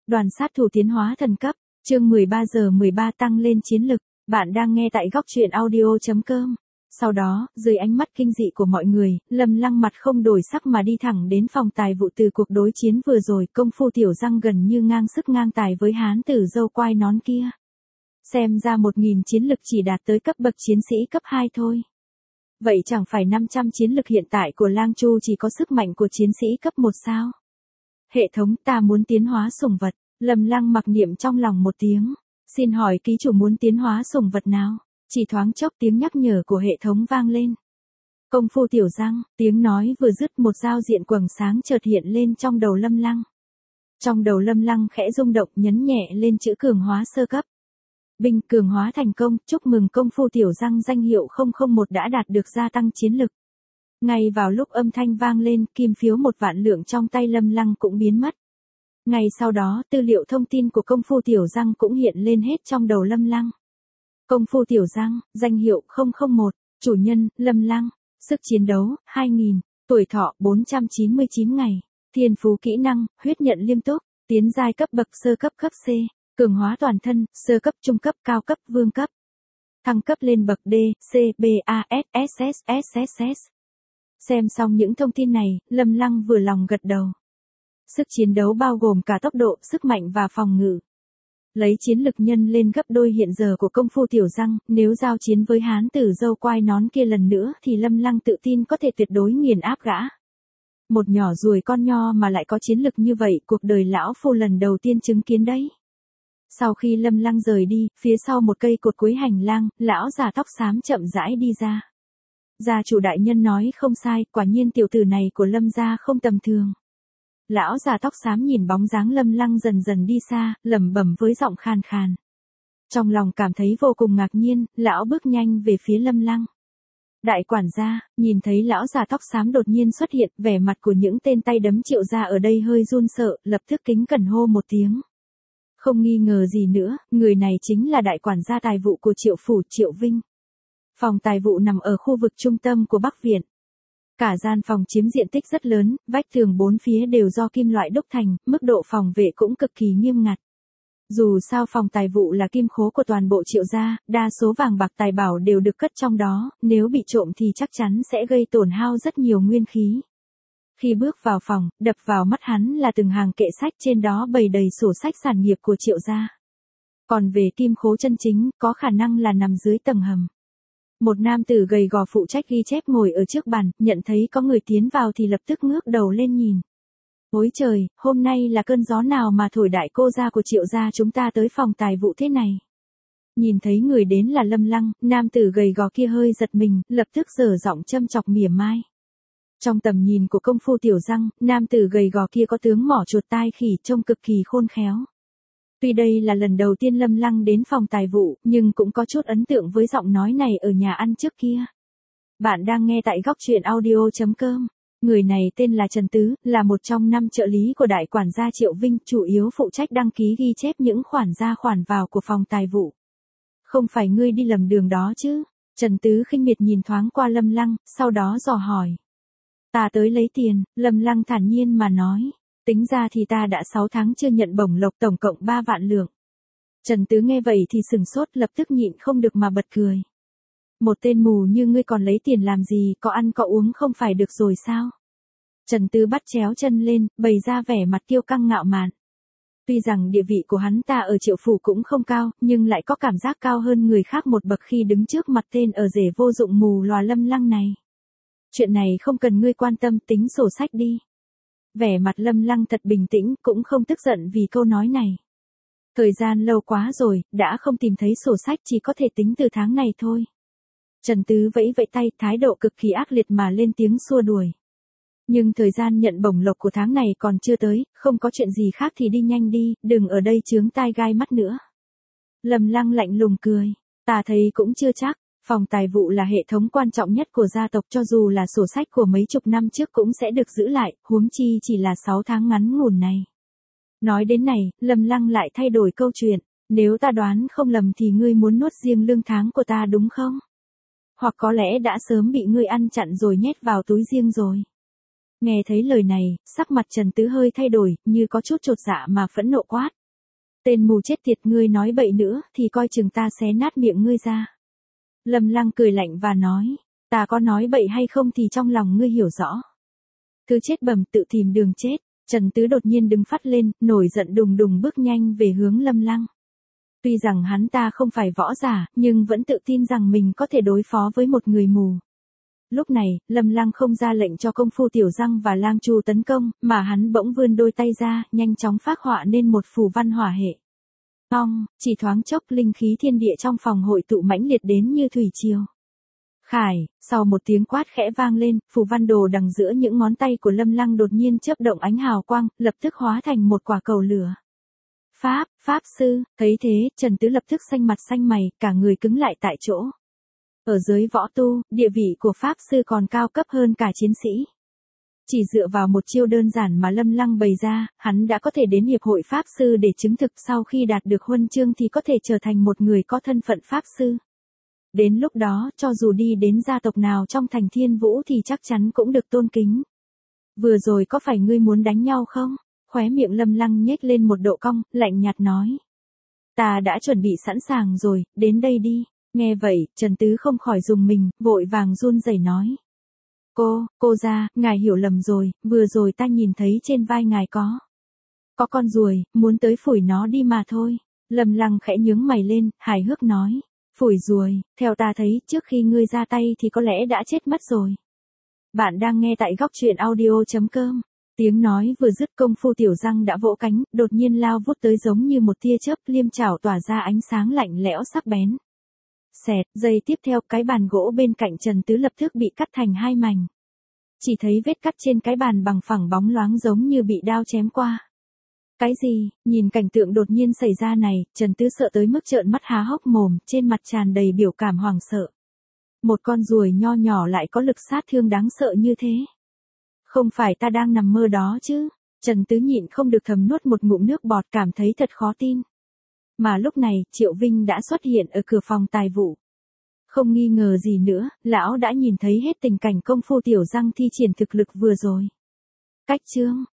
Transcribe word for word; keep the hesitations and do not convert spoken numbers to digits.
Đoàn sát thủ tiến hóa thần cấp, chương mười ba giờ mười ba tăng lên chiến lực, bạn đang nghe tại góc truyện audio chấm com. Sau đó, dưới ánh mắt kinh dị của mọi người, Lâm Lăng mặt không đổi sắc mà đi thẳng đến phòng tài vụ. Từ cuộc đối chiến vừa rồi, công phu tiểu răng gần như ngang sức ngang tài với hán tử râu quai nón kia. Xem ra một nghìn chiến lực chỉ đạt tới cấp bậc chiến sĩ cấp hai thôi. Vậy chẳng phải năm trăm chiến lực hiện tại của Lang Chu chỉ có sức mạnh của chiến sĩ cấp một sao? Hệ thống, ta muốn tiến hóa sủng vật. Lâm Lăng mặc niệm trong lòng một tiếng. Xin hỏi ký chủ muốn tiến hóa sủng vật nào? Chỉ thoáng chốc tiếng nhắc nhở của hệ thống vang lên. Công phu tiểu răng, tiếng nói vừa dứt một giao diện quầng sáng chợt hiện lên trong đầu Lâm Lăng. Trong đầu Lâm Lăng khẽ rung động, nhấn nhẹ lên chữ cường hóa sơ cấp. Binh cường hóa thành công, chúc mừng công phu tiểu răng danh hiệu không không một đã đạt được gia tăng chiến lực. Ngay vào lúc âm thanh vang lên, kim phiếu một vạn lượng trong tay Lâm Lăng cũng biến mất. Ngay sau đó, tư liệu thông tin của công phu tiểu răng cũng hiện lên hết trong đầu Lâm Lăng. Công phu tiểu răng, danh hiệu không không một, chủ nhân, Lâm Lăng, sức chiến đấu, hai nghìn, tuổi thọ, bốn trăm chín mươi chín ngày, thiên phú kỹ năng, huyết nhận liêm túc, tiến giai cấp bậc sơ cấp cấp C, cường hóa toàn thân, sơ cấp trung cấp cao cấp vương cấp. Thăng cấp lên bậc D, C, B, A, S, S, S, S, S, S. Xem xong những thông tin này, Lâm Lăng vừa lòng gật đầu. Sức chiến đấu bao gồm cả tốc độ, sức mạnh và phòng ngự. Lấy chiến lực nhân lên gấp đôi hiện giờ của công phu tiểu răng, nếu giao chiến với hán tử râu quai nón kia lần nữa thì Lâm Lăng tự tin có thể tuyệt đối nghiền áp gã. Một nhỏ ruồi con nho mà lại có chiến lực như vậy, cuộc đời lão phu lần đầu tiên chứng kiến đấy. Sau khi Lâm Lăng rời đi, phía sau một cây cột cuối hành lang, lão già tóc xám chậm rãi đi ra. Gia chủ đại nhân nói không sai, quả nhiên tiểu tử này của Lâm gia không tầm thường. Lão già tóc xám nhìn bóng dáng Lâm Lăng dần dần đi xa, lẩm bẩm với giọng khàn khàn. Trong lòng cảm thấy vô cùng ngạc nhiên, lão bước nhanh về phía Lâm Lăng. Đại quản gia, nhìn thấy lão già tóc xám đột nhiên xuất hiện, vẻ mặt của những tên tay đấm Triệu gia ở đây hơi run sợ, lập tức kính cẩn hô một tiếng. Không nghi ngờ gì nữa, người này chính là đại quản gia tài vụ của Triệu phủ, Triệu Vinh. Phòng tài vụ nằm ở khu vực trung tâm của Bắc Viện. Cả gian phòng chiếm diện tích rất lớn, vách tường bốn phía đều do kim loại đúc thành, mức độ phòng vệ cũng cực kỳ nghiêm ngặt. Dù sao phòng tài vụ là kim khố của toàn bộ Triệu gia, đa số vàng bạc tài bảo đều được cất trong đó, nếu bị trộm thì chắc chắn sẽ gây tổn hao rất nhiều nguyên khí. Khi bước vào phòng, đập vào mắt hắn là từng hàng kệ sách, trên đó bày đầy sổ sách sản nghiệp của Triệu gia. Còn về kim khố chân chính, có khả năng là nằm dưới tầng hầm. Một nam tử gầy gò phụ trách ghi chép ngồi ở trước bàn, nhận thấy có người tiến vào thì lập tức ngước đầu lên nhìn. Ôi trời, hôm nay là cơn gió nào mà thổi đại cô gia của Triệu gia chúng ta tới phòng tài vụ thế này? Nhìn thấy người đến là Lâm Lăng, nam tử gầy gò kia hơi giật mình, lập tức giở giọng châm chọc mỉa mai. Trong tầm nhìn của công phu tiểu răng, nam tử gầy gò kia có tướng mỏ chuột tai khỉ, trông cực kỳ khôn khéo. Tuy đây là lần đầu tiên Lâm Lăng đến phòng tài vụ, nhưng cũng có chút ấn tượng với giọng nói này ở nhà ăn trước kia. Bạn đang nghe tại góc truyện audio chấm com. Người này tên là Trần Tứ, là một trong năm trợ lý của đại quản gia Triệu Vinh, chủ yếu phụ trách đăng ký ghi chép những khoản ra khoản vào của phòng tài vụ. Không phải ngươi đi lầm đường đó chứ? Trần Tứ khinh miệt nhìn thoáng qua Lâm Lăng, sau đó dò hỏi. Ta tới lấy tiền, Lâm Lăng thản nhiên mà nói. Tính ra thì ta đã sáu tháng chưa nhận bổng lộc, tổng cộng ba vạn lượng. Trần Tứ nghe vậy thì sừng sốt, lập tức nhịn không được mà bật cười. Một tên mù như ngươi còn lấy tiền làm gì, có ăn có uống không phải được rồi sao? Trần Tứ bắt chéo chân lên, bày ra vẻ mặt kiêu căng ngạo mạn. Tuy rằng địa vị của hắn ta ở Triệu phủ cũng không cao, nhưng lại có cảm giác cao hơn người khác một bậc khi đứng trước mặt tên ở rể vô dụng mù lòa Lâm Lăng này. Chuyện này không cần ngươi quan tâm, tính sổ sách đi. Vẻ mặt Lâm Lăng thật bình tĩnh, cũng không tức giận vì câu nói này. Thời gian lâu quá rồi, đã không tìm thấy sổ sách, chỉ có thể tính từ tháng này thôi. Trần Tứ vẫy vẫy tay, thái độ cực kỳ ác liệt mà lên tiếng xua đuổi. Nhưng thời gian nhận bổng lộc của tháng này còn chưa tới, không có chuyện gì khác thì đi nhanh đi, đừng ở đây chướng tai gai mắt nữa. Lâm Lăng lạnh lùng cười, ta thấy cũng chưa chắc. Phòng tài vụ là hệ thống quan trọng nhất của gia tộc, cho dù là sổ sách của mấy chục năm trước cũng sẽ được giữ lại, huống chi chỉ là sáu tháng ngắn ngủn này. Nói đến này, Lâm Lăng lại thay đổi câu chuyện, nếu ta đoán không lầm thì ngươi muốn nuốt riêng lương tháng của ta đúng không? Hoặc có lẽ đã sớm bị ngươi ăn chặn rồi nhét vào túi riêng rồi. Nghe thấy lời này, sắc mặt Trần Tứ hơi thay đổi, như có chút chột dạ mà phẫn nộ quát. Tên mù chết tiệt, ngươi nói bậy nữa thì coi chừng ta xé nát miệng ngươi ra. Lâm Lăng cười lạnh và nói, ta có nói bậy hay không thì trong lòng ngươi hiểu rõ. Cứ chết bầm tự tìm đường chết. Trần Tứ đột nhiên đứng phát lên, nổi giận đùng đùng bước nhanh về hướng Lâm Lăng. Tuy rằng hắn ta không phải võ giả, nhưng vẫn tự tin rằng mình có thể đối phó với một người mù. Lúc này, Lâm Lăng không ra lệnh cho công phu Tiểu Răng và Lang Chu tấn công, mà hắn bỗng vươn đôi tay ra, nhanh chóng phác họa nên một phù văn hỏa hệ. Ong, chỉ thoáng chốc linh khí thiên địa trong phòng hội tụ mãnh liệt đến như thủy triều. Khải, sau một tiếng quát khẽ vang lên, phù văn đồ đằng giữa những ngón tay của Lâm Lăng đột nhiên chớp động ánh hào quang, lập tức hóa thành một quả cầu lửa. Pháp, Pháp sư, thấy thế, Trần Tứ lập tức xanh mặt xanh mày, cả người cứng lại tại chỗ. Ở giới võ tu, địa vị của Pháp sư còn cao cấp hơn cả chiến sĩ. Chỉ dựa vào một chiêu đơn giản mà Lâm Lăng bày ra, hắn đã có thể đến Hiệp hội Pháp sư để chứng thực sau khi đạt được huân chương thì có thể trở thành một người có thân phận Pháp sư. Đến lúc đó, cho dù đi đến gia tộc nào trong thành Thiên Vũ thì chắc chắn cũng được tôn kính. Vừa rồi có phải ngươi muốn đánh nhau không? Khóe miệng Lâm Lăng nhếch lên một độ cong, lạnh nhạt nói. Ta đã chuẩn bị sẵn sàng rồi, đến đây đi. Nghe vậy, Trần Tứ không khỏi rùng mình, vội vàng run rẩy nói. Cô, cô ra, ngài hiểu lầm rồi, vừa rồi ta nhìn thấy trên vai ngài có. Có con ruồi, muốn tới phủi nó đi mà thôi. Lâm Lăng khẽ nhướng mày lên, hài hước nói. Phủi ruồi, theo ta thấy, trước khi ngươi ra tay thì có lẽ đã chết mất rồi. Bạn đang nghe tại góc truyện audio chấm com. Tiếng nói vừa dứt, công phu Tiểu Răng đã vỗ cánh, đột nhiên lao vút tới giống như một tia chớp, liêm chảo tỏa ra ánh sáng lạnh lẽo sắc bén. Xẹt, giây tiếp theo, cái bàn gỗ bên cạnh Trần Tứ lập tức bị cắt thành hai mảnh. Chỉ thấy vết cắt trên cái bàn bằng phẳng bóng loáng giống như bị đao chém qua. Cái gì? Nhìn cảnh tượng đột nhiên xảy ra này, Trần Tứ sợ tới mức trợn mắt há hốc mồm, trên mặt tràn đầy biểu cảm hoảng sợ. Một con ruồi nho nhỏ lại có lực sát thương đáng sợ như thế. Không phải ta đang nằm mơ đó chứ? Trần Tứ nhịn không được thầm nuốt một ngụm nước bọt, cảm thấy thật khó tin. Mà lúc này, Triệu Vinh đã xuất hiện ở cửa phòng tài vụ. Không nghi ngờ gì nữa, lão đã nhìn thấy hết tình cảnh công phu Tiểu Răng thi triển thực lực vừa rồi. Cách chương,